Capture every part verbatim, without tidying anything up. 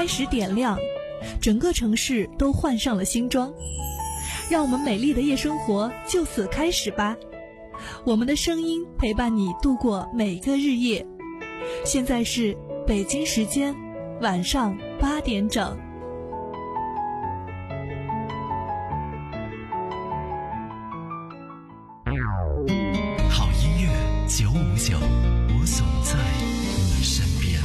开始点亮，整个城市都换上了新装。让我们美丽的夜生活就此开始吧，我们的声音陪伴你度过每个日夜。现在是北京时间晚上八点整。 好音乐九五九，我总在你身边。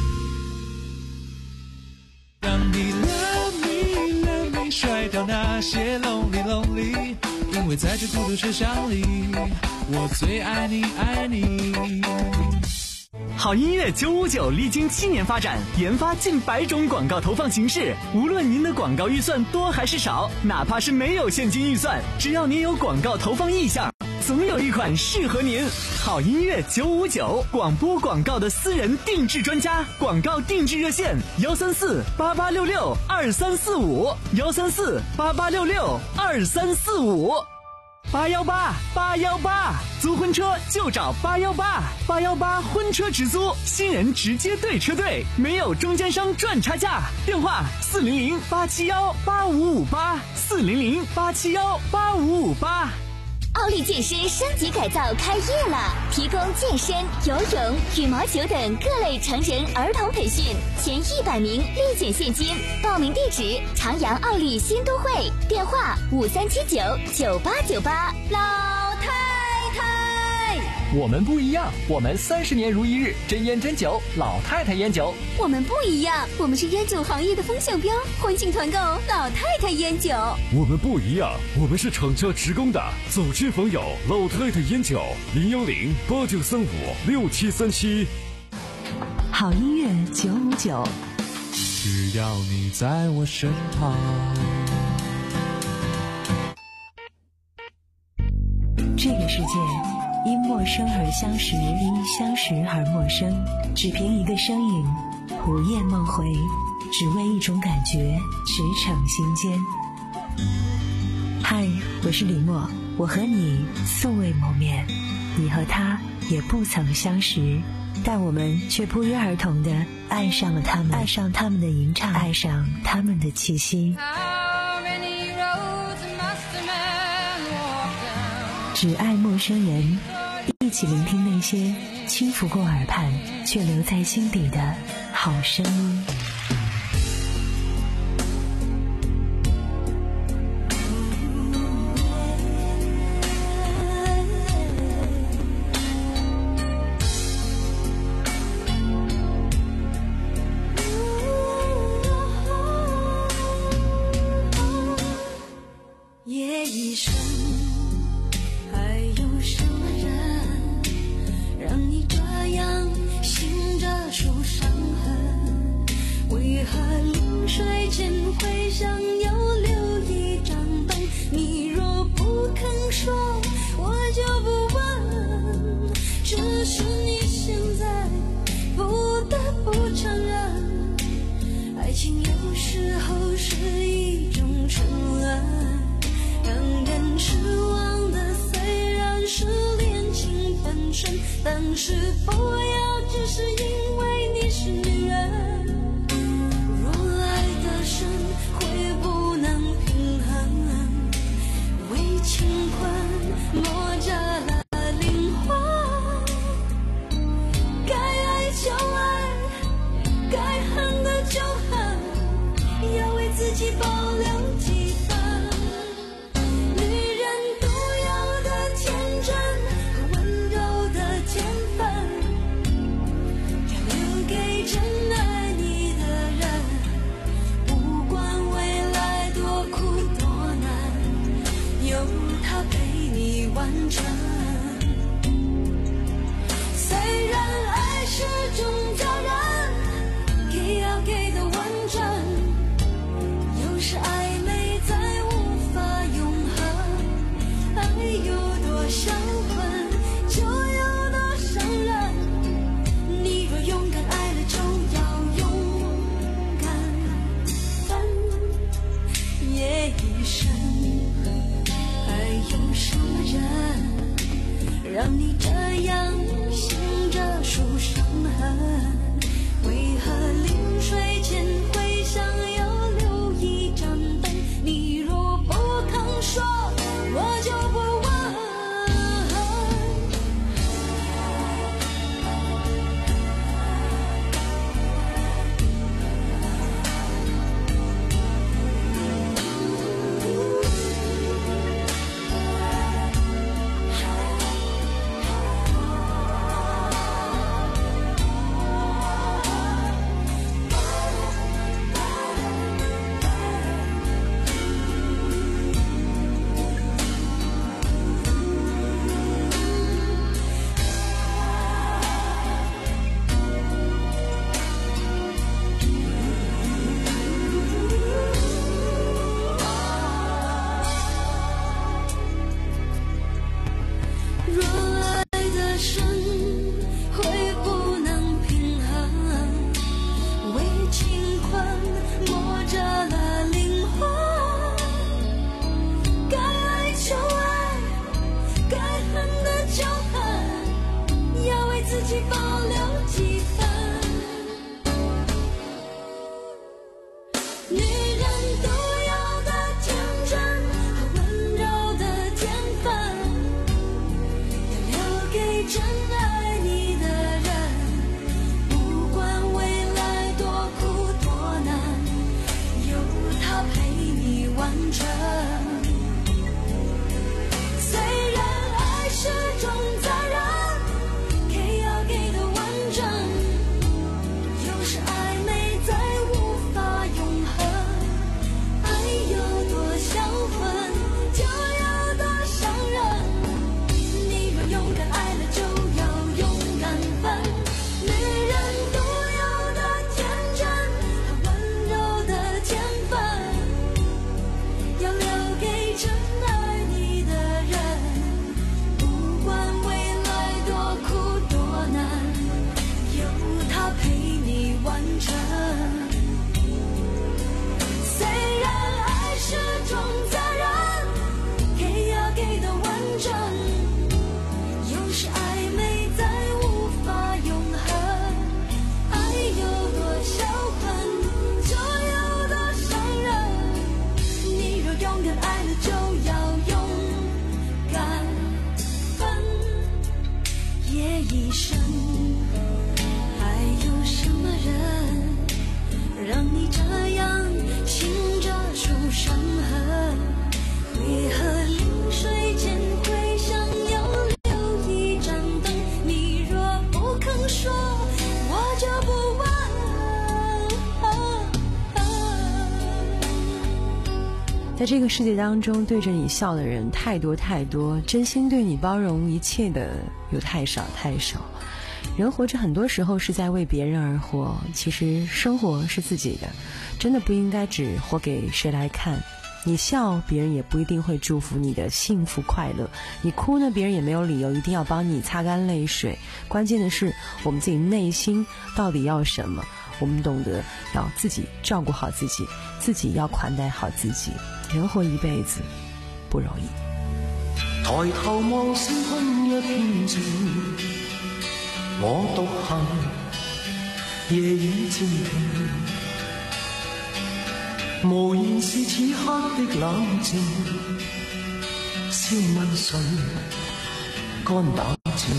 让你 love me love me 甩掉那些 lonely lonely， 因为在这孤独车厢里，我最爱你爱你。 好音乐九五九历经七年发展，研发近百种广告投放形式。无论您的广告预算多还是少，哪怕是没有现金预算，只要您有广告投放意向，总有一款适合您。好音乐九五九，广播广告的私人定制专家，广告定制热线幺三四八八六六二三四五幺三四八八六六二三四五。八幺八八幺八，租婚车就找八幺八八幺八婚车直租，新人直接对车队，没有中间商赚差价。电话四零零八七幺八五五八四零零八七幺八五五八。 奥利健身升级改造开业了，提供健身、游泳、羽毛球等各类成人儿童培训，前一百名立减现金。报名地址：长阳奥利新都会，电话五三七九九八九八。老太太， 我们不一样，我们三十年如一日，真烟真酒，老太太烟酒。 我们不一样，我们是烟酒行业的风向标，欢庆团购老太太烟酒。 我们不一样，我们是厂家职工的，走亲访友，老太太烟酒，零幺零八九三五六七三七。 好音乐九五九， 只要你在我身旁。 这个世界因陌生而相识，因相识而陌生，只凭一个身影，午夜梦回，只为一种感觉，驰骋心间。嗨，我是李默，我和你素未谋面，你和他也不曾相识，但我们却不约而同地爱上了他们，爱上他们的吟唱，爱上他们的气息。只爱陌生人，一起聆听那些轻拂过耳畔却留在心底的好声音。 夜已深，还有什么人让你这样醒着受伤痕？为何临睡前会想要留一盏灯？你若不肯说，我就不问，只是你现在不得不承认，爱情有时候是一种沉沦，让人失望的虽然是恋情本身，但是不要只是因为你是女人。若爱的深会不能平衡，为情困磨折了灵魂，该爱就爱，该恨的就恨，要为自己保留几分。完成，虽然爱是种责任，给要给的完整，有时暧昧再无法永恒，爱有多销魂，就有多伤人，你若勇敢爱了，就要勇敢分。夜已深，还有什么人这个世界当中，对着你笑的人太多太多，真心对你包容一切的又太少太少。人活着很多时候是在为别人而活，其实生活是自己的，真的不应该只活给谁来看。你笑，别人也不一定会祝福你的幸福快乐；你哭呢，别人也没有理由一定要帮你擦干泪水。关键的是，我们自己内心到底要什么？我们懂得要自己照顾好自己，自己要款待好自己。人活一辈子不容易。 抬头望星空一片静，我獨行，夜雨漸停，無言是此刻的冷靜。笑問誰肝膽情？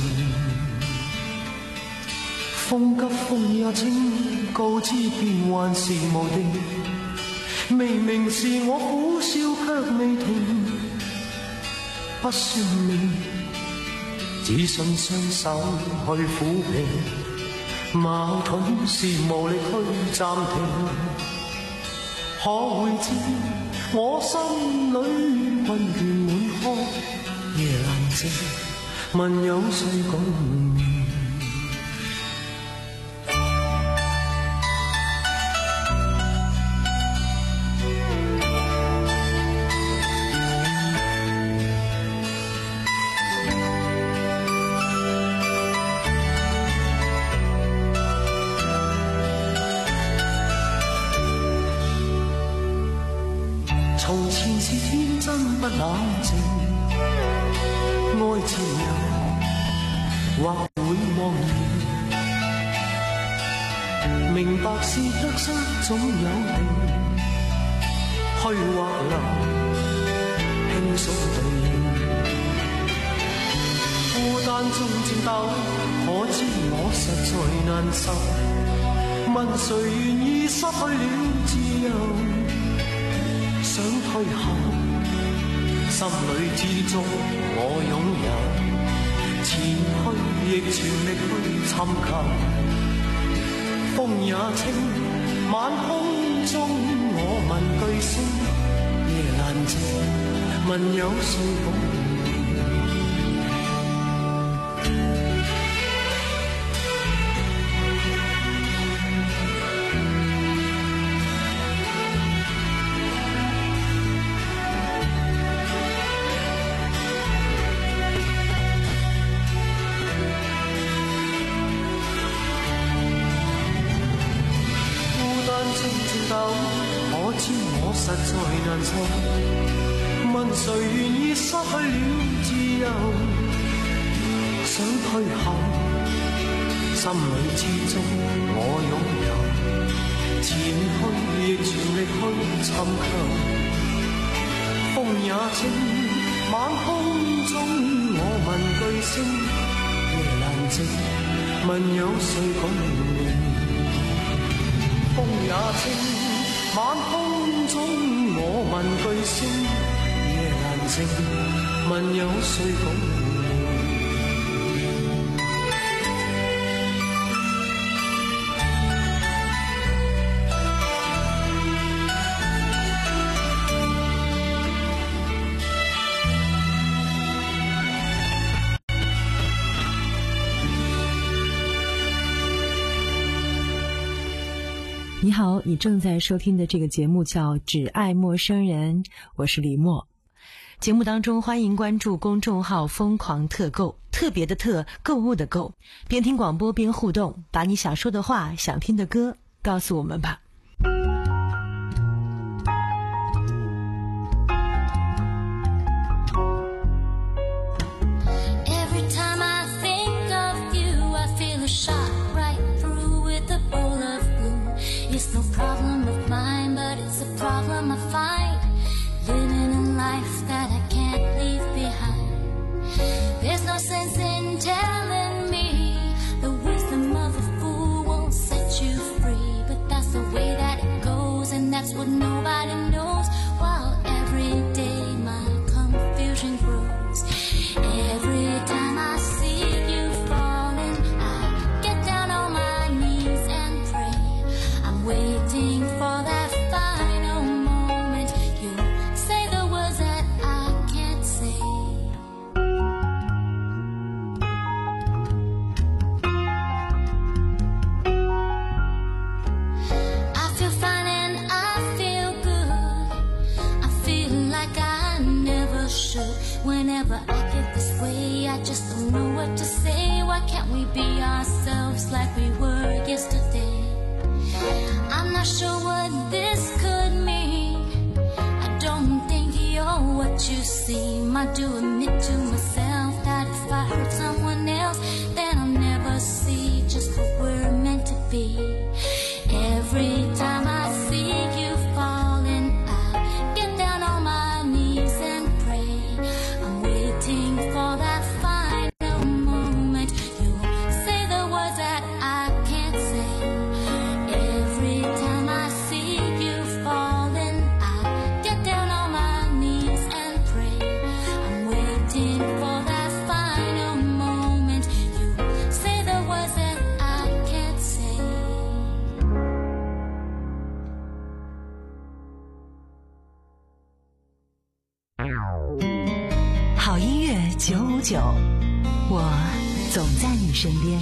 風急風也清，告知變幻是無定。明明是我苦笑卻未停，不算命。只信雙手去撫平，矛盾是無力去暫停。可會知我心裏困倦滿腔，夜闌靜，問有誰共鳴？從前是天真不冷靜，愛自由或會茫然，明白是得失總有定，虛或流，輕鬆對應。孤單中戰鬥，可知我實在難受。問誰願意失去了自由？想退後，心裏之中我擁有，前去亦全力去尋求。風也清，晚空中我問句聲，夜闌靜，問有誰共鳴？可知我實在難受，問誰願意失去了自由？想退後，心裏之中我擁有，前去亦全力去尋求。風也清，晚空中我問句聲，夜闌靜，問有誰共鳴？風也清，晚空中我問句聲，夜闌靜，問有誰共鳴？ 你好，你正在收听的这个节目叫《只爱陌生人》，我是李默。节目当中欢迎关注公众号疯狂特购，特别的特，购物的购，边听广播边互动，把你想说的话，想听的歌告诉我们吧。 It's no problem of mine, but it's a problem I find living a life that I can't leave behind. There's no sense in telling me the wisdom of a fool won't set you free, but that's the way should. Whenever I get this way, I just don't know what to say. Why can't we be ourselves like we were yesterday? I'm not sure what this could mean. I don't think you're what you seem. I do admit to myself that if I hurt someone else, then I'll never see just what we're meant to be. Every time I see you falling, I get down on my knees and pray. I'm waiting for that final moment. You say the words that I can't say. Every time I see you falling, I get down on my knees and pray. I'm waiting for that final moment. You say the words that I can't say. 好音乐九五九，我总在你身边。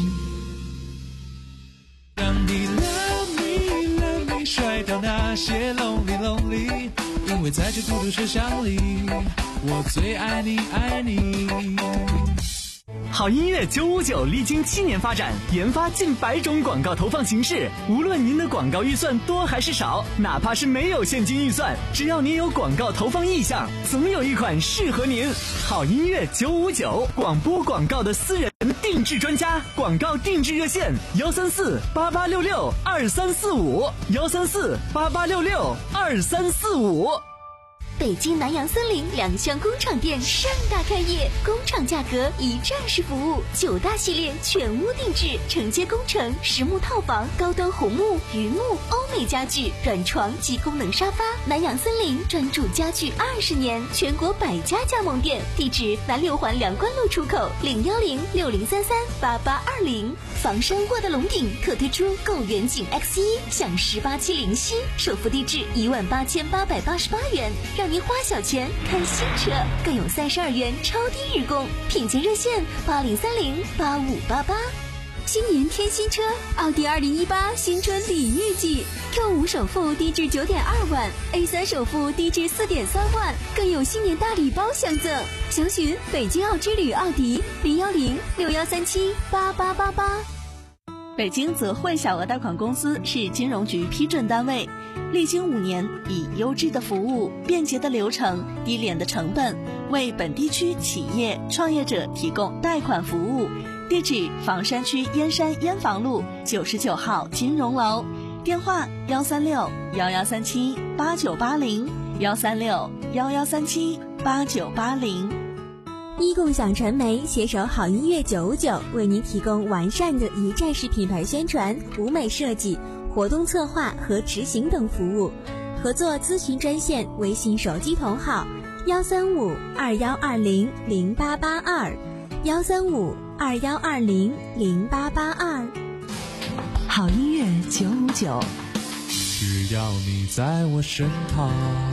让你 love me love me 甩掉那些 lonely lonely， 因为在这孤独车厢里，我最爱你爱你。 好音乐九五九历经七年发展，研发近百种广告投放形式。无论您的广告预算多还是少，哪怕是没有现金预算，只要您有广告投放意向，总有一款适合您。好音乐九五九，广播广告的私人定制专家，广告定制热线：幺三四八八六六二三四五，幺三四八八六六二三四五。 北京南洋森林两厢工厂店盛大开业，工厂价格一站式服务，九大系列全屋定制，承接工程、实木套房、高端红木、榆木、欧美家具、软床及功能沙发。南洋森林专注家具二十年，全国百家加盟店，地址南六环梁关路出口，零幺零六零三三八八二零。房山沃德龙顶特推出购远景 X 一，享十八期零息，首付低至一万八千八百八十八元，让您花小钱看新车，更有三十二元超低日供，品鉴热线八零三零八五八八。新年添新车，奥迪二零一八新春礼遇季 ，Q 五首付低至九点二万 ，A 三首付低至四点三万，更有新年大礼包相赠。详询北京奥之旅奥迪零幺零六幺三七八八八八。 北京泽汇小额贷款公司是金融局批准单位，历经五年，以优质的服务、便捷的流程、低廉的成本，为本地区企业创业者提供贷款服务。地址：房山区燕山燕房路九十九号金融楼，电话：幺三六幺幺三七八九八零，幺三六幺幺三七八九八零。 一共享传媒携手好音乐九五九，为您提供完善的一站式品牌宣传、舞美设计、活动策划和执行等服务。合作咨询专线：微信手机同号幺三五二幺二零零八八二，幺三五二幺二零零八八二。 好音乐九五九， 只要你在我身旁。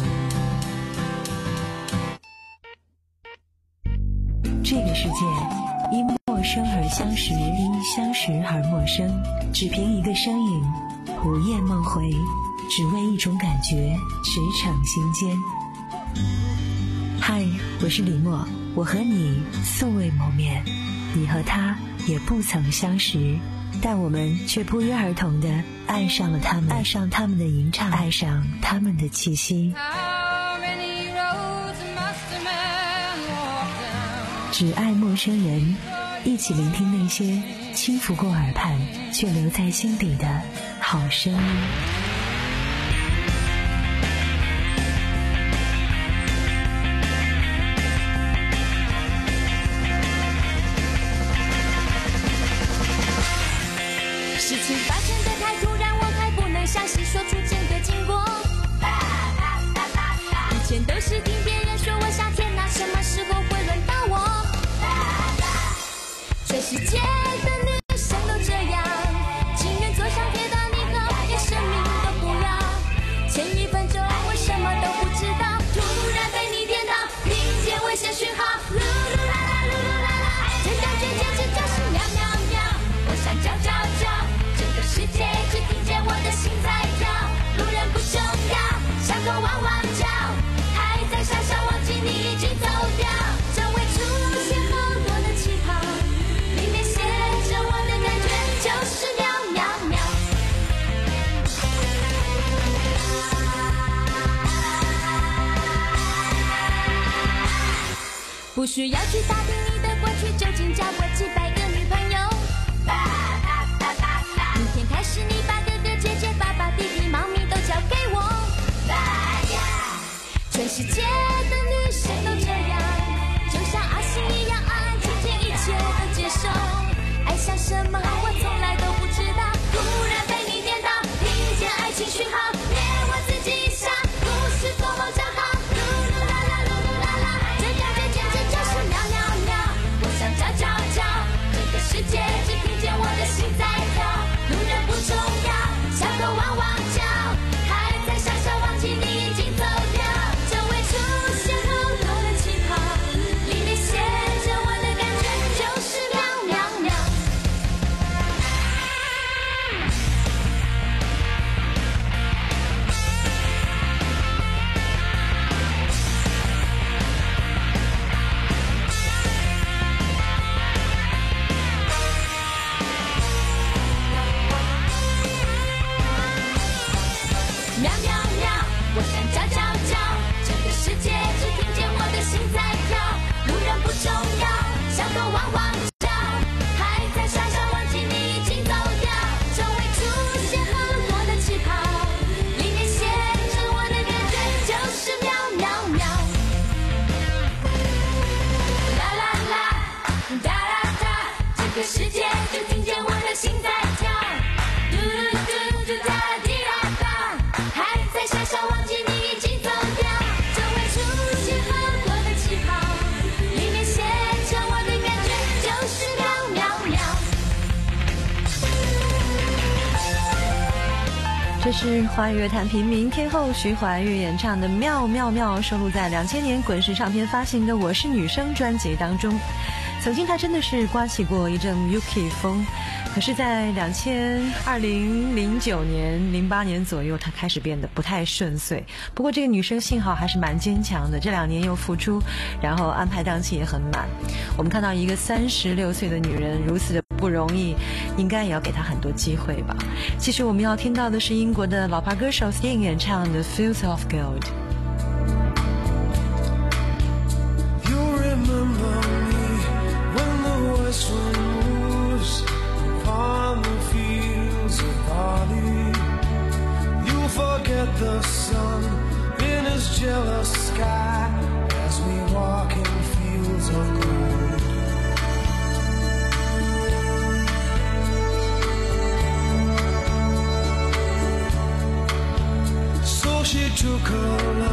这个世界因陌生而相识，因相识而陌生。只凭一个声音，午夜梦回，只为一种感觉，驰骋心间。嗨，我是李默，我和你素未谋面，你和他也不曾相识，但我们却不约而同地爱上了他们，爱上他们的吟唱，爱上他们的气息。只爱陌生人，一起聆听那些轻拂过耳畔却留在心底的好声音。 事情发生的太突然，我还不能详细说出整个经过。以前都是听别人说我夏天啊，什么时候会轮到我？全世界的女生都这样，情愿坐上铁达尼号，也生命。 不需要去打听你的过去究竟交过几百个女朋友。明天开始你把哥哥姐姐爸爸弟弟猫咪都交给我。全世界的女生都这样，就像阿信一样安安静静一切都接受。爱像什么我从来都不知道，突然被你点到，听见爱情讯号，连我自己一下，故事多么正好，噜噜啦啦噜噜啦啦，这感觉简直就是妙妙妙。我想叫叫叫，这个世界只听见我的心在跳，路人不重要，小狗汪汪叫，还在傻笑忘记你已经走掉。周围出现很多的气泡，里面写着我的感觉就是妙妙妙。喵喵喵，我想叫叫叫，这个世界只听见我的心在跳，路人不重要，小狗汪汪叫，还在傻笑忘记你已经走掉。周围出现很多的气泡，里面写着我的感觉就是喵喵喵。啦啦啦，哒啦哒，这个世界只听见我的心在跳，嘟嘟嘟嘟哒滴啦哒，还在傻笑忘记你已经走掉。周围出现很多的气泡，里面写着我的感觉就是喵喵喵。 这是华语乐坛平民天后徐怀钰演唱的《妙妙妙》，收录在两千年滚石唱片发行的《我是女生》专辑当中。曾经她真的是刮起过一阵 Yuki 风，可是在两千二零零九年零八年左右，她开始变得不太顺遂。不过这个女生幸好还是蛮坚强的，这两年又复出，然后安排档期也很满。我们看到一个三十六岁的女人如此的不容易，应该也要给她很多机会吧。其实我们要听到的是英国的老牌歌手 Sting 演唱的 Fields of Gold。You remember me when the west wind moves upon the fields of barley. You forget the sun in his jealous sky as we walk in fields of gold. So she took her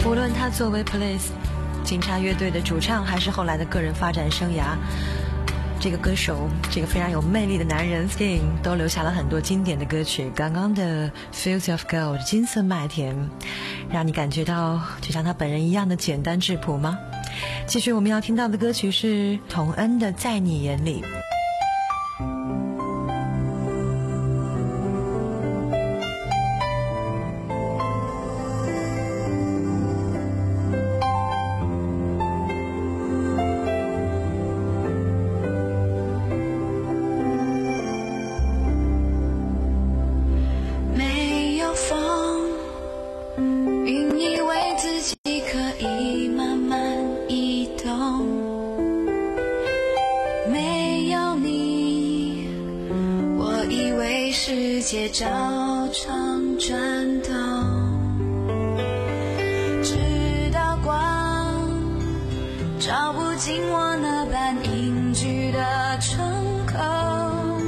无论他作为 Police 警察乐队的主唱，还是后来的个人发展生涯，这个歌手，这个非常有魅力的男人 Sting 都留下了很多经典的歌曲。刚刚的 Fields of Gold 金色麦田，让你感觉到就像他本人一样的简单质朴吗？继续我们要听到的歌曲是童恩的在你眼里。 街照常转动，直到光照不进我那般隐居的窗口，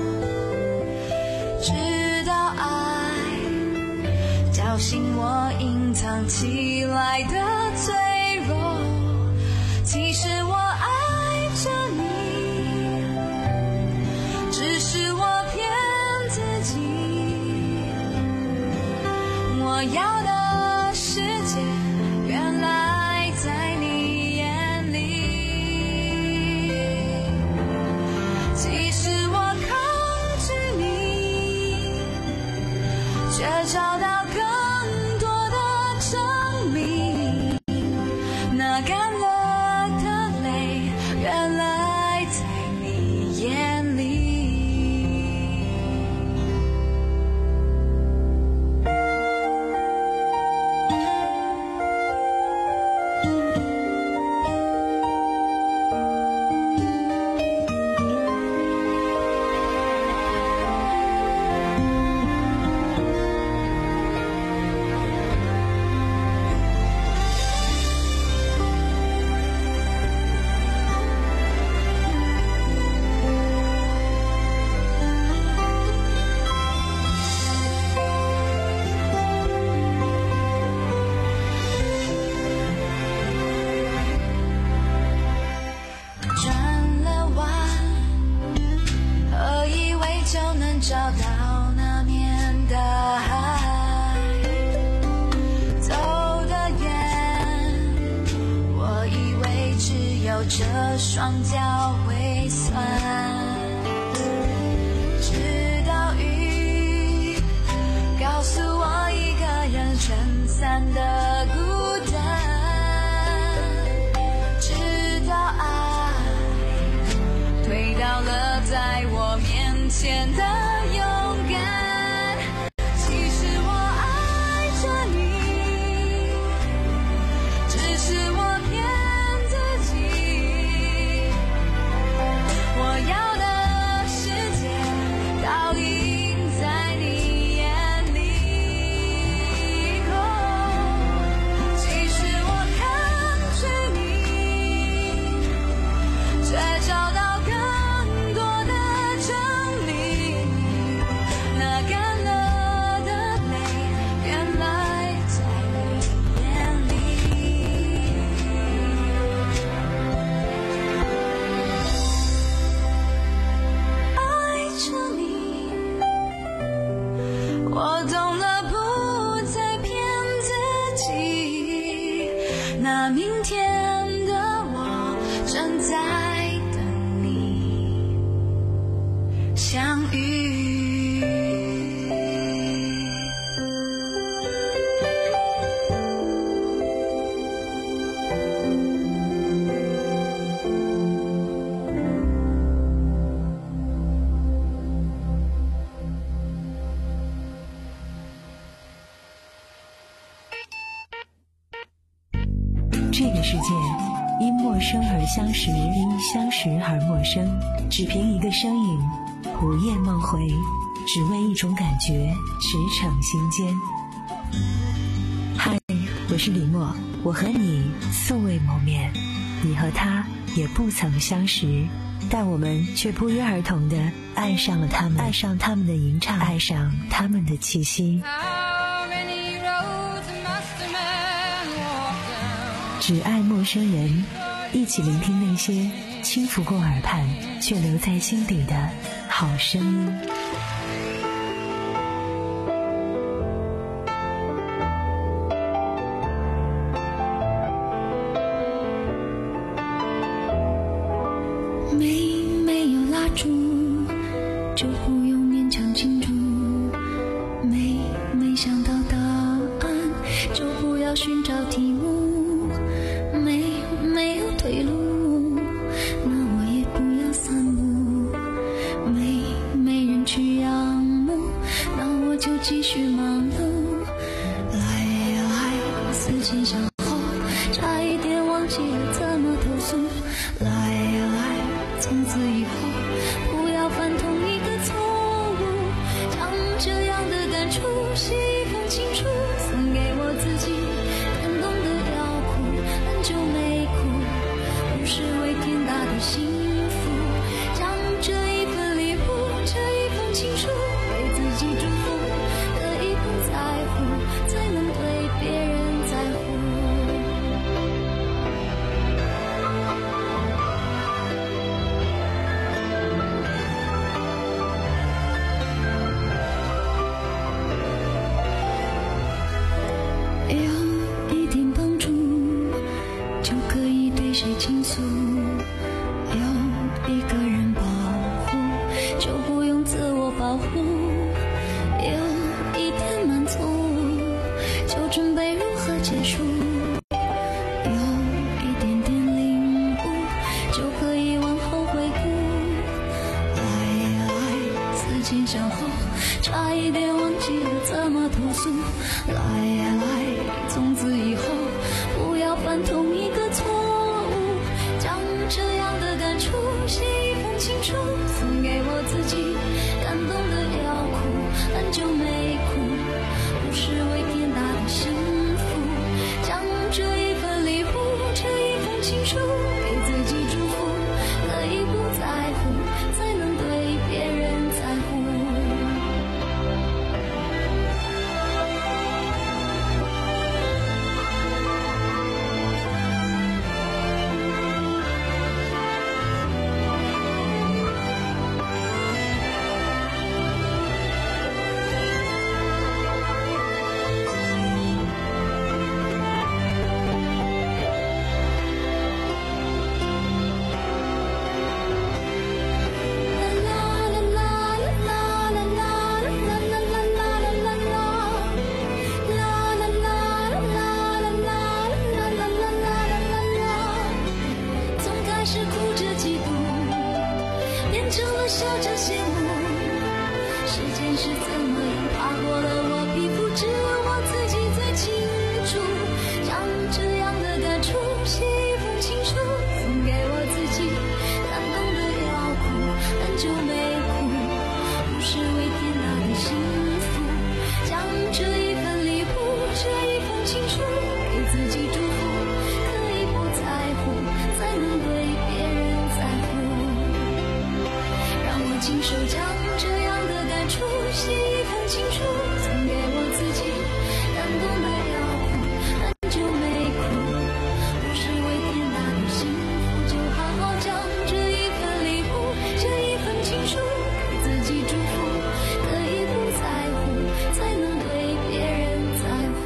直到爱叫醒我隐藏起来的脆弱。其实我爱着你，只是我骗自己。我要的世界原来在你眼里，其实我抗拒你，却找到更多的证明。那干了的泪原来在你眼里。找到那面的海，走得远，我以为只有这双脚会酸，直到雨告诉我一个人撑伞的孤单，直到爱推倒了在我面前的这个世界因陌生而相识，因相识而陌生，只凭一个身影，午夜梦回，只为一种感觉，驰骋心间。嗨，我是李默，我和你素未谋面，你和他也不曾相识，但我们却不约而同地爱上了他们，爱上他们的吟唱，爱上他们的气息。 How many roads must a man walk 只爱陌生人，一起聆听那些轻拂过耳畔却留在心底的好声音。 没没有蜡烛，就不用勉强庆祝。没没想到答案，就不要寻找题目。没没有退路，那我也不要散步。没没人去仰慕，那我就继续忙碌。来呀来，思前想后，差一点忘记了怎么投诉。来呀来，从此以后不要犯同一个错误。将这样的感触写一封情书，送给我自己，感动得要哭，很久没哭，不是为天大的幸福。将这一份礼物，这一封情书，给自己祝福，可以不在乎，才能对别人在乎。有一点帮助，就可以对谁倾诉。有一个人保护，就不用自我保护。有一点满足，就准备如何结束。有一点点领悟，就可以往后回顾。来呀来，思前想后，差一点忘记了怎么投诉。来呀来，从此以后不要犯同一个错误。将这样的感触写一封情书，送给我自己，感动得要哭，很久没哭，不是为天大的幸福。将这一份礼物，这一封情书，给自己祝福，可以不在乎，才能对别人在乎。成了笑着羡慕，时间是怎么样爬过了我皮肤，只有我自己最清楚。将这样的感触写一封情书，送给我自己，感动得要哭，很久没哭，不是为天大的幸福。将这一份礼物，这一封情书，给自己祝福，可以不在乎，才能对别人在乎。亲手将这样的感触写一封情书，送给我自己，感动得要哭，很久没哭，不是为天大的幸福，就好好将这一份礼物，这一份情书，给自己祝福，可以不在乎，才能对别人在乎。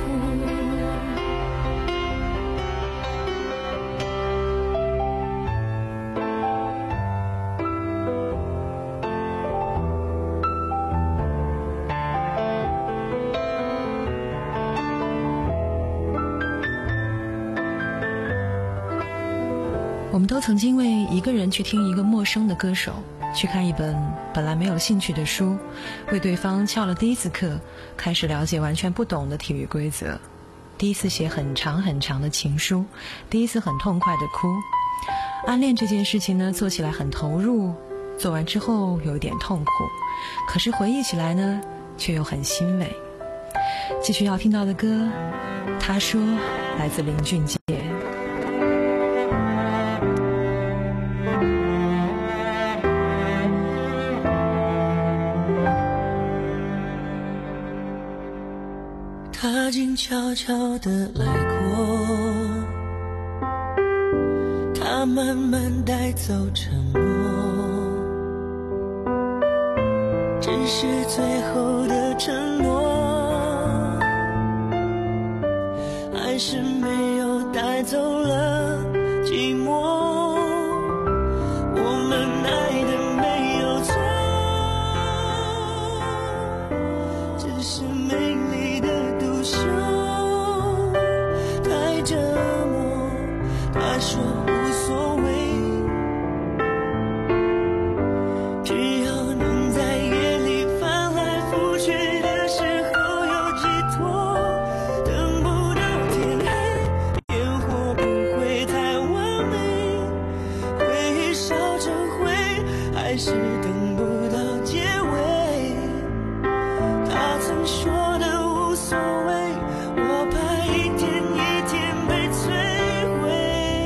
我们都曾经为一个人去听一个陌生的歌手，去看一本本来没有兴趣的书，为对方翘了第一次课，开始了解完全不懂的体育规则，第一次写很长很长的情书，第一次很痛快的哭。暗恋这件事情呢，做起来很投入，做完之后有一点痛苦，可是回忆起来呢，却又很欣慰。继续要听到的歌，他说来自林俊杰。 他静悄悄地来过， 它慢慢带走沉默，只是最后的承诺，还是没有带走了寂寞。我们爱的没有错，只是美丽的独秀太折磨。他说无所谓，只要能在夜里翻来覆去的时候有寄托，等不到天黑，烟火不会太完美，回忆烧成灰，还是等不到结尾。他曾说的无所谓，我怕一天一天被摧毁。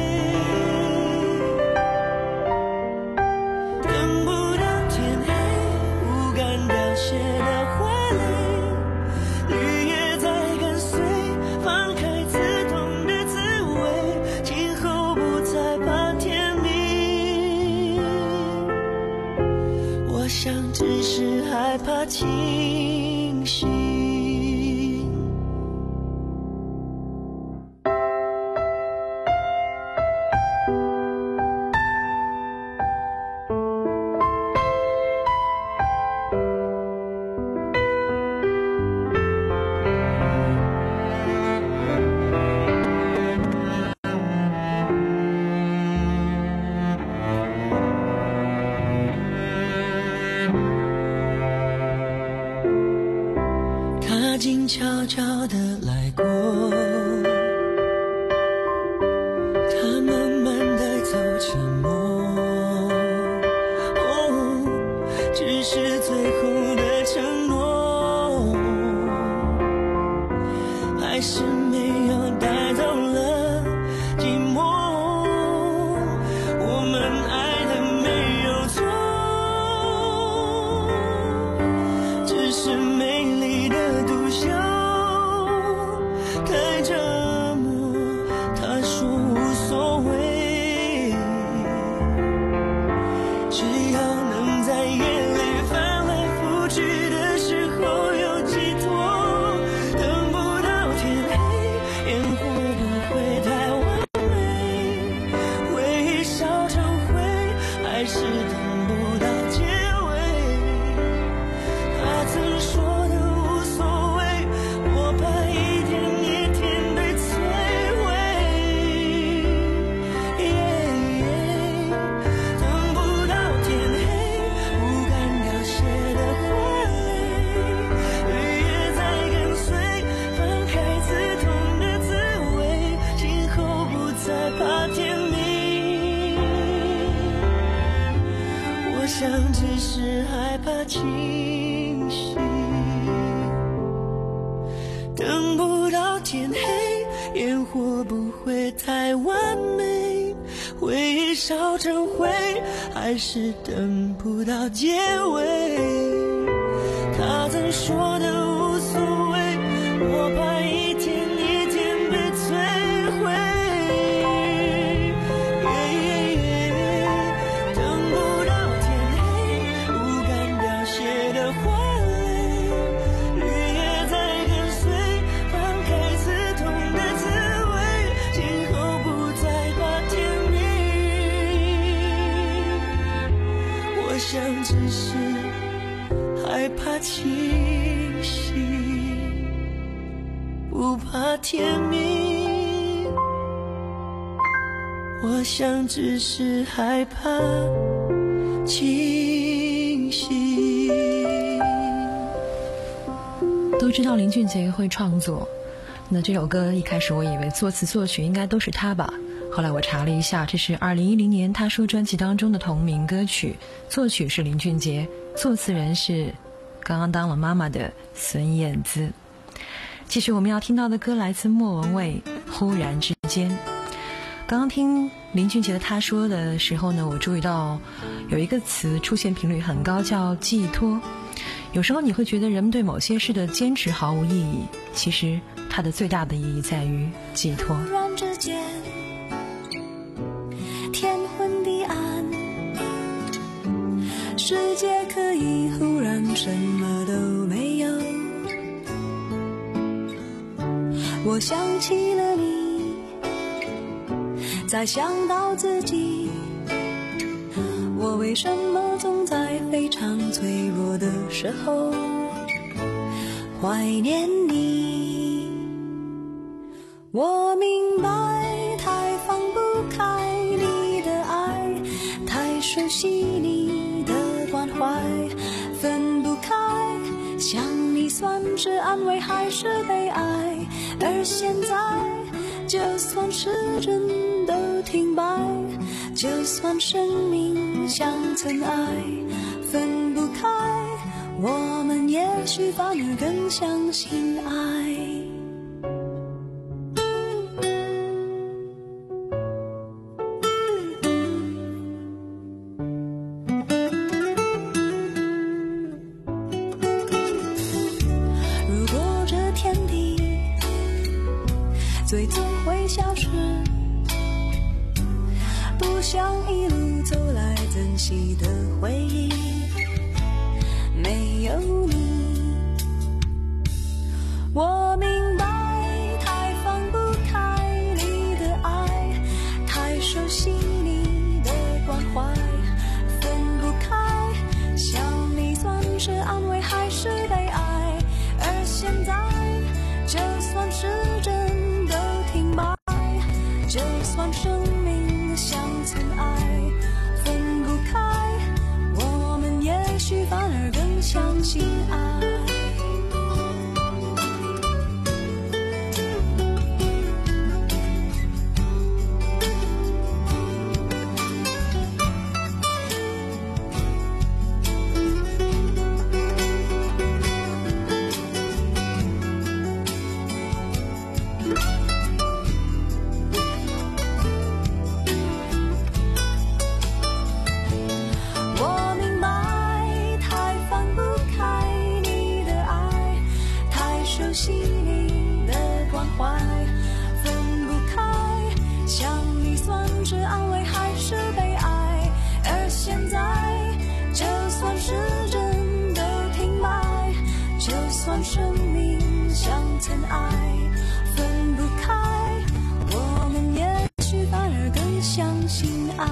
等不到天黑，不敢凋谢的花蕾，绿叶在跟随，放开刺痛的滋味，今后不再怕天明。我想只是害怕清醒。他静悄悄地来过，他慢慢带走沉默，哦，只是最后的承诺，还是没有带走了寂寞。我们爱的没有错，只是美丽的独秀太折磨。他说无所谓，只要能在夜里翻来覆去的时候有寄托，等不到天黑，烟火不会太完美，回忆烧成灰，还是等不到结尾。他曾说的无所谓，我怕一天一天被摧毁。等不到天黑，不敢凋谢的花蕾，绿叶在跟随，放开刺痛的滋味，今后不再怕天明。我想只是害怕清醒。等不到天黑，烟火不会太完美，回忆烧成灰，还是等不到结尾。他曾说的无所谓，我怕一天一天被摧毁。等不到天黑，不敢凋谢的花蕾，绿叶在跟随，放开刺痛的滋味，今后不再怕天明。我想只是害怕清醒，不怕天明。我想只是害怕清醒。 都知道林俊杰会创作，那这首歌一开始我以为作词作曲应该都是他吧，后来我查了一下，这是二零一零年他说专辑当中的同名歌曲，作曲是林俊杰，作词人是刚刚当了妈妈的孙燕姿。其实我们要听到的歌来自莫文蔚，忽然之间。刚刚听林俊杰的他说的时候呢，我注意到有一个词出现频率很高，叫寄托。有时候你会觉得人们对某些事的坚持毫无意义，其实它的最大的意义在于寄托。 忽然之间，天什么都没有。我想起了你，再想到自己，我为什么总在非常脆弱的时候怀念你？我明白，太放不开你的爱，太熟悉你的关怀，分不开，想你算是安慰还是悲哀？而现在，就算时针都停摆，就算生命像尘埃，分不开，我们也许反而更相信爱。如果这天地最终会消失，不想一路走来珍惜的回忆没有你。我明白，太放不开你的爱，太熟悉你的关怀，分不开，想你算是安慰还是悲哀？而现在，就算时针都停摆，就算生命像尘埃，分不开，我们也许反而更相信爱。熟悉你的关怀，分不开，想你算是安慰还是悲哀？而现在，就算时针都停摆，就算生命像尘埃，分不开，我们也许反而更相信爱。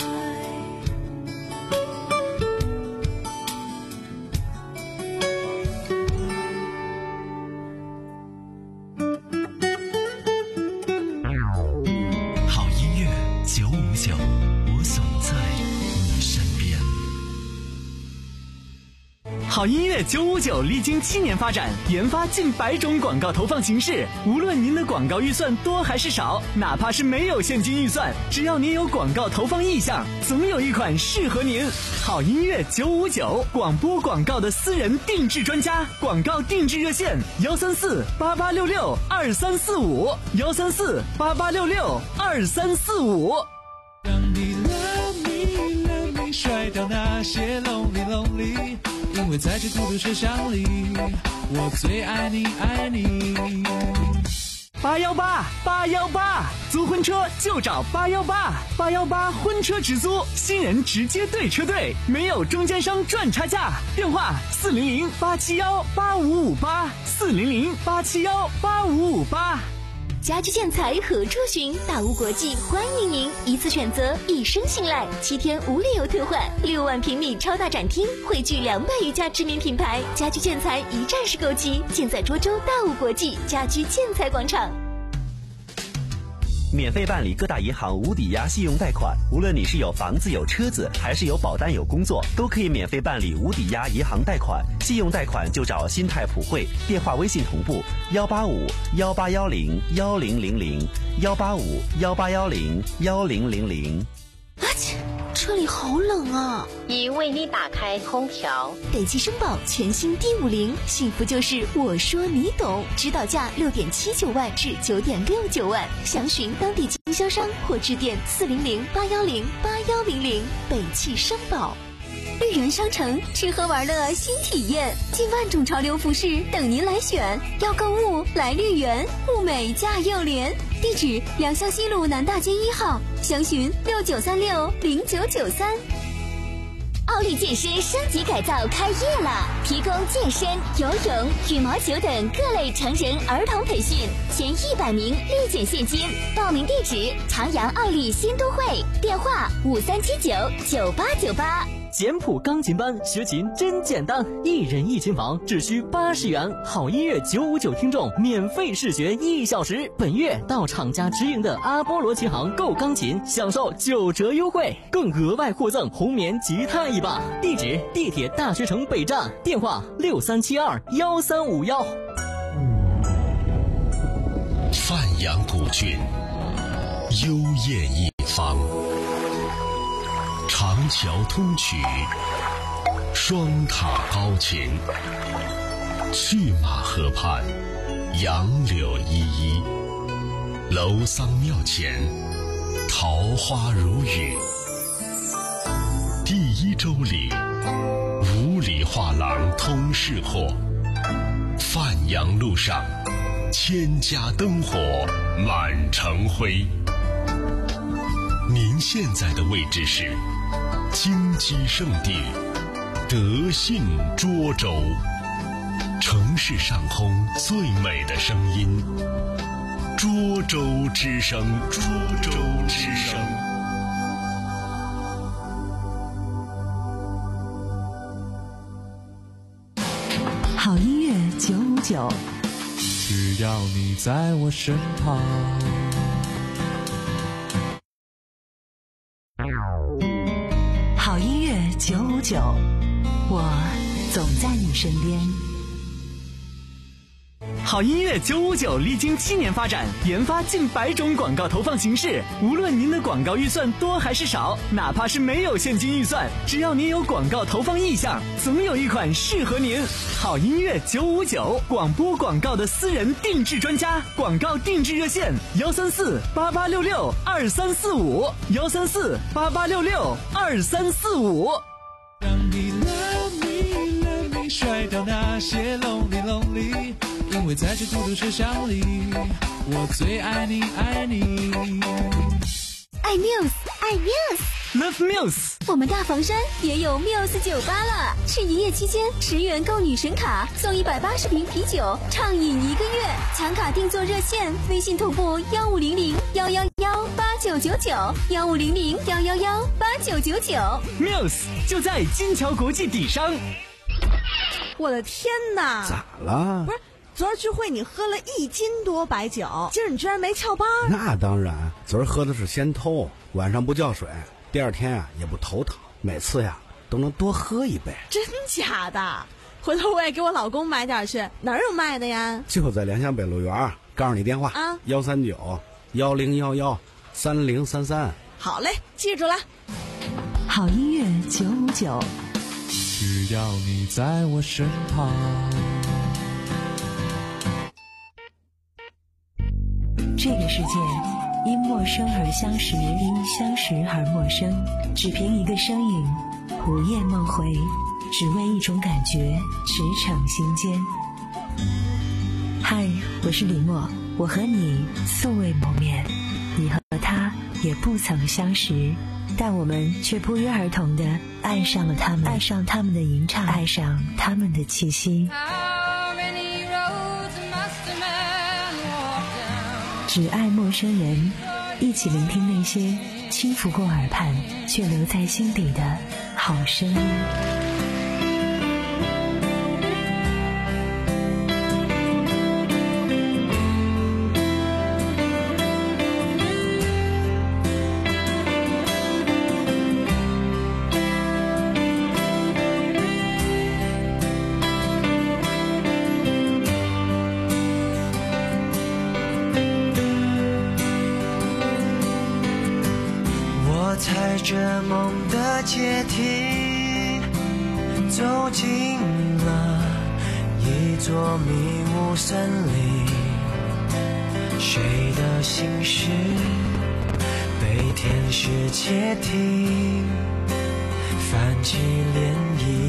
好音乐九五九历经七年发展，研发近百种广告投放形式。无论您的广告预算多还是少，哪怕是没有现金预算，只要您有广告投放意向，总有一款适合您。好音乐九五九，广播广告的私人定制专家，广告定制热线：幺三四八八六六二三四五，幺三四八八六六二三四五。 让你 love me love me 甩掉那些 lonely lonely。因为在这孤独车厢里，我最爱你爱你。 八幺八八幺八，租婚车就找八幺八，八幺八婚车直租，新人直接对车队，没有中间商赚差价。电话四零零八七幺八五五八，四零零八七幺八五五八。 家居建材何处寻？大屋国际欢迎您，一次选择，一生信赖，七天无理由退换，六万平米超大展厅，汇聚两百余家知名品牌，家居建材一站式购齐，建在涿州大屋国际家居建材广场。 免费办理各大银行无抵押信用贷款，无论你是有房子有车子，还是有保单有工作，都可以免费办理无抵押银行贷款。信用贷款就找新泰普惠，电话微信同步幺八五幺八幺零幺零零零幺八五幺八幺零幺零零零。 啊切，车里好冷啊！ 已为你打开空调。 北汽绅宝全新 D 五零，幸福就是我说你懂，指导价六点七九万至九点六九万，详询当地经销商或致电四零零八幺零八幺零零。北汽绅宝。绿园商城吃喝玩乐新体验，近万种潮流服饰等您来选。要购物来绿园，物美价又廉。地址：良乡西路南大街一号，详询六九三六零九九三。 奥利健身升级改造开业了，提供健身、游泳、羽毛球等各类成人儿童培训，前一百名立减现金。报名地址：长阳奥利新都会，电话五三七九九八九八。 简谱钢琴班学琴真简单，一人一琴房只需八十元，好音乐九五九听众免费试学一小时。本月到厂家直营的阿波罗琴行购钢琴，享受九折优惠，更额外获赠红棉吉他一把。地址：地铁大学城北站，电话六三七二幺三五幺。 范阳古郡，幽艳一方。长桥通衢，双塔高琴，去马河畔，杨柳依依，楼桑庙前，桃花如雨。第一周里，五里画廊通市货，范阳路上，千家灯火满城辉。您现在的位置是金鸡圣地德信涿州，城市上空最美的声音，涿州之声，涿州之声。 好音乐九五九， 只要你在我身旁。 好音乐九五九，我总在你身边。 好音乐九五九历经七年发展，研发近百种广告投放形式。无论您的广告预算多还是少，哪怕是没有现金预算，只要您有广告投放意向，总有一款适合您。好音乐九五九，广播广告的私人定制专家，广告定制热线：幺三四八八六六二三四五，幺三四八八六六二三四五。 让你 love me love me 甩掉那些 lonely lonely， 因为在这孤独车厢里，我最爱你爱你。 爱 Muse， 爱 Muse，Love Muse。 我们大房山也有 Muse 酒吧了，是营业期间十元购女神卡送一百八十瓶啤酒，畅饮一个月。抢卡定做热线，微信同步幺五零零幺幺幺八九九九，幺五零零幺幺幺八九九九。 Muse 就在金桥国际底商。 我的天哪！ 咋了？ 不是。昨儿聚会你喝了一斤多白酒，今儿你居然没翘班？ 那当然，昨儿喝的是仙偷，晚上不叫水，第二天啊也不头疼，每次呀都能多喝一杯。 真假的？回头我也给我老公买点去，哪儿有卖的呀？ 就在良乡北路园，告诉你电话啊，幺三九幺零幺幺三零三三。 好嘞，记住了。 好音乐九五九， 只要你在我身旁。 这个世界因陌生而相识，因相识而陌生。只凭一个声音，午夜梦回，只为一种感觉，驰骋心间。嗨，我是李默，我和你素未谋面，你和他也不曾相识，但我们却不约而同地爱上了他们，爱上他们的吟唱，爱上他们的气息。只爱陌生人，一起聆听那些轻拂过耳畔却留在心底的好声音。 踩着梦的阶梯，走进了一座迷雾森林，谁的心事被天使窃听，泛起涟漪。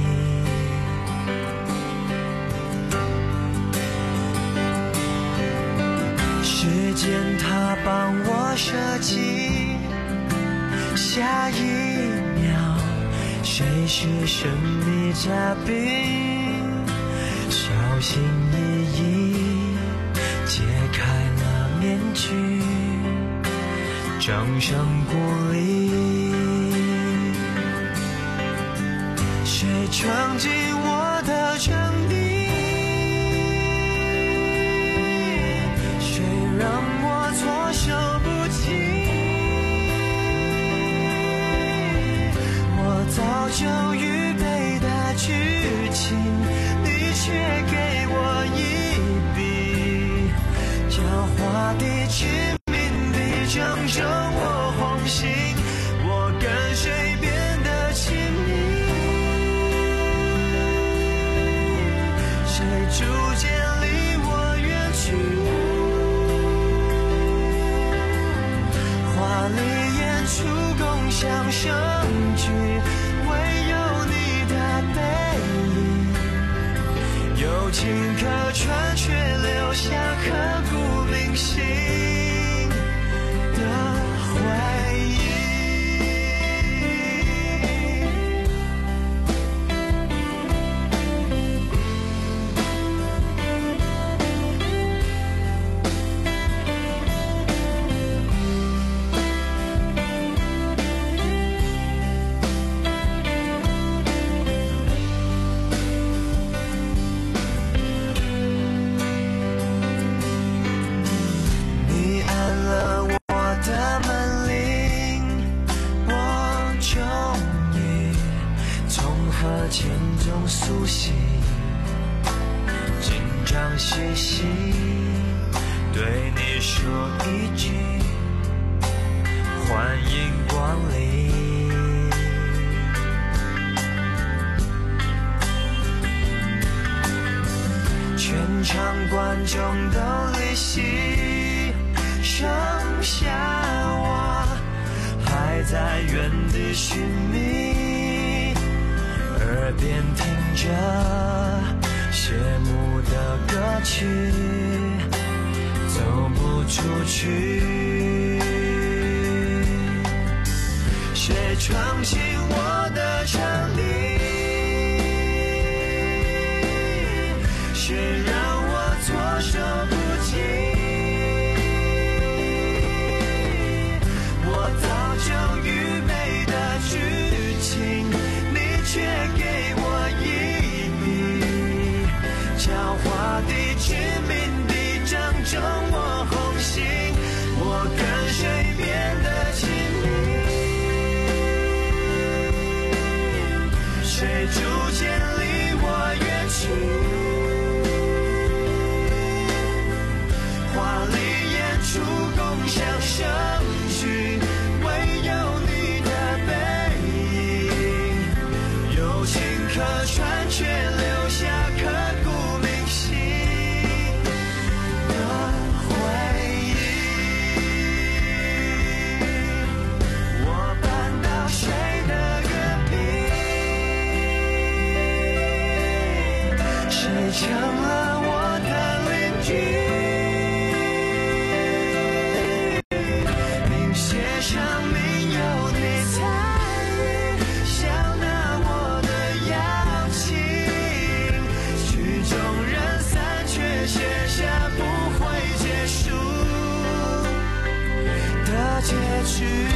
时间它帮我设计，下一秒谁是神秘嘉宾？小心翼翼揭开了面具，掌声鼓励。谁闯进我的场地？谁让我措手不及？我早就预备的剧情，你却给我一笔，狡猾地致命地正中我红心，我跟谁变得亲密？谁逐渐离我远去？华丽演出共享盛举，唯有你的背影有情可传，却留下刻骨铭心的回忆。千种苏醒，紧张兮兮对你说一句欢迎光临。全场观众都离席，剩下我还在原地寻觅，耳边听着谢幕的歌曲，走不出去。谁闯进我的场地？谁让我措手不及？我早就预备的剧情，你却给我一笔，狡猾地致命地正中我红心，我跟谁变得亲密？谁逐渐离我远去？华丽演出共享盛举，唯有你的背影有情可传，却留下刻骨铭心的回忆。我搬到谁的隔壁？谁成了我的邻居？上面有你参与，想拿我的邀请，曲终人散，却写下不会结束的结局。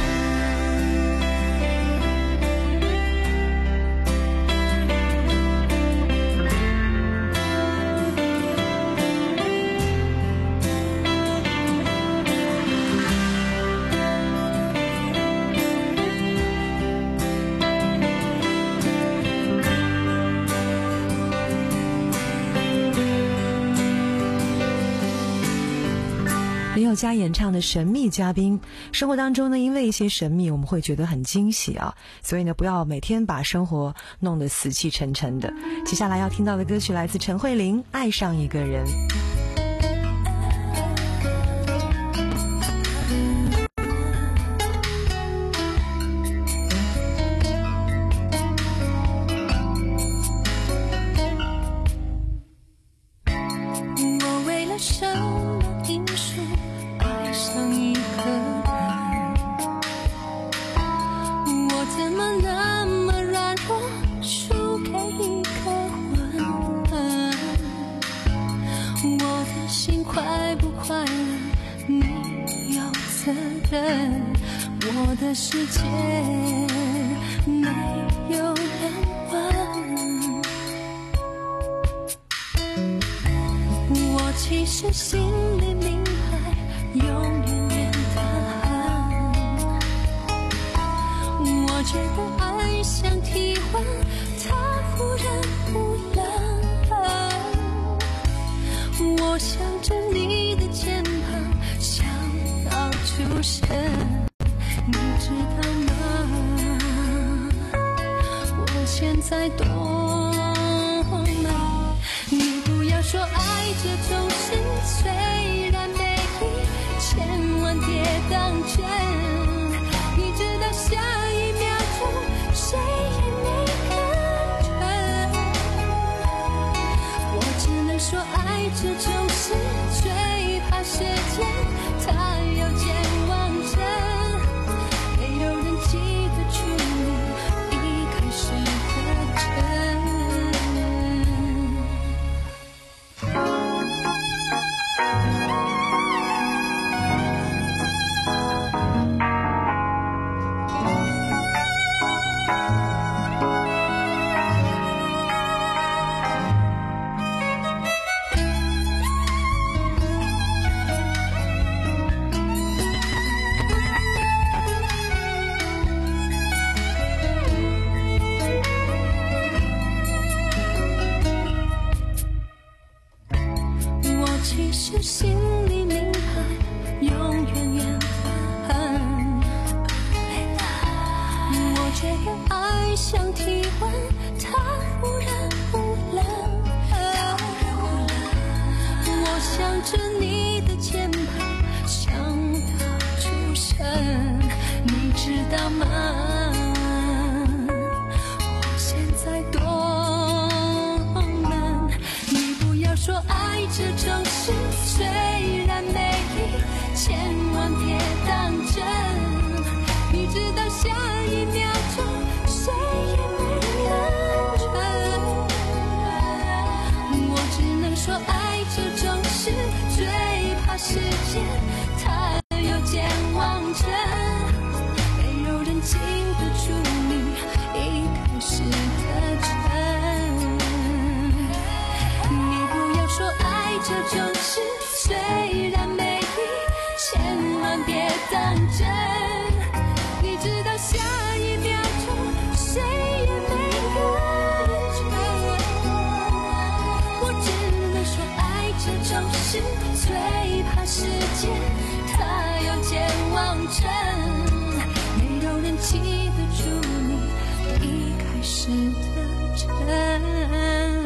林宥嘉演唱的神秘嘉宾，生活当中呢，因为一些神秘我们会觉得很惊喜啊，所以呢不要每天把生活弄得死气沉沉的。接下来要听到的歌曲来自陈慧琳，爱上一个人。 我为了什么因素爱上一个人？我怎么那么软不快乐，你有责任。我的世界没有人问，我其实心里明白，永远远的很。我觉得爱像体温，它忽然不冷。我想着你的肩膀，想到出神。你知道吗？我现在多美。你不要说爱这种事虽然美丽，千万别当真。你知道下一秒钟谁也没看准。我只能说爱这种事最怕时间，它有健忘症。记得住你一开始的真。其实心里明白，永远远的很。我觉得爱像体温，它忽然不冷。我想着你的肩膀，想到出神。你知道吗？我现在多难。你不要说爱这种事虽然美丽，千万别当真。你知道下一秒钟谁也没看准。我只能说爱这种事最怕时间，它有健忘症。没有人经得住你一开始的真。你不要说爱这种事虽然美丽，千万别当真。你知道下一秒钟谁也没看准。我只能说爱这种事最怕时间，它有健忘症。没有人记得住你一开始的真。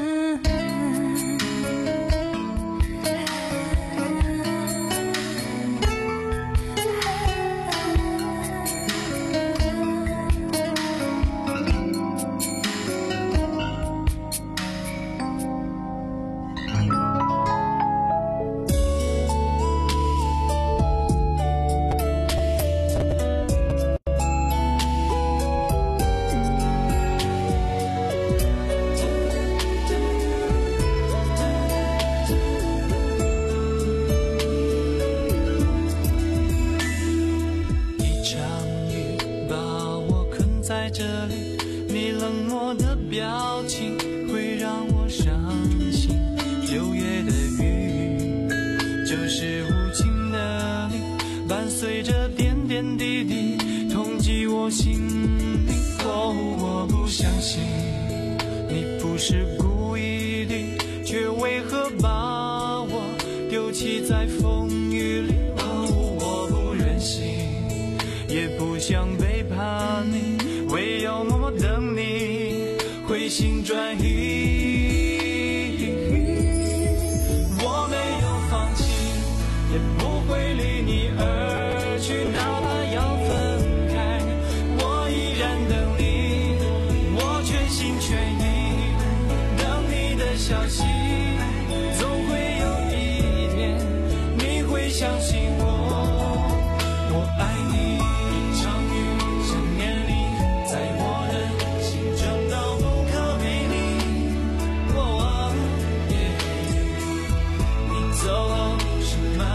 什么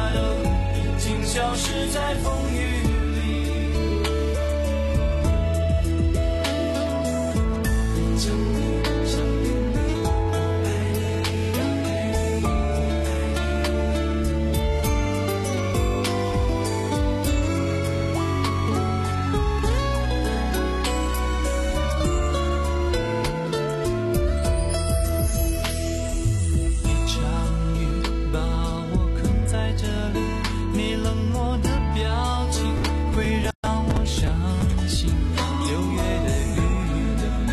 在风雨里。想你，想你，我爱你，爱你，一场雨把我困在这里，你冷漠的表情会让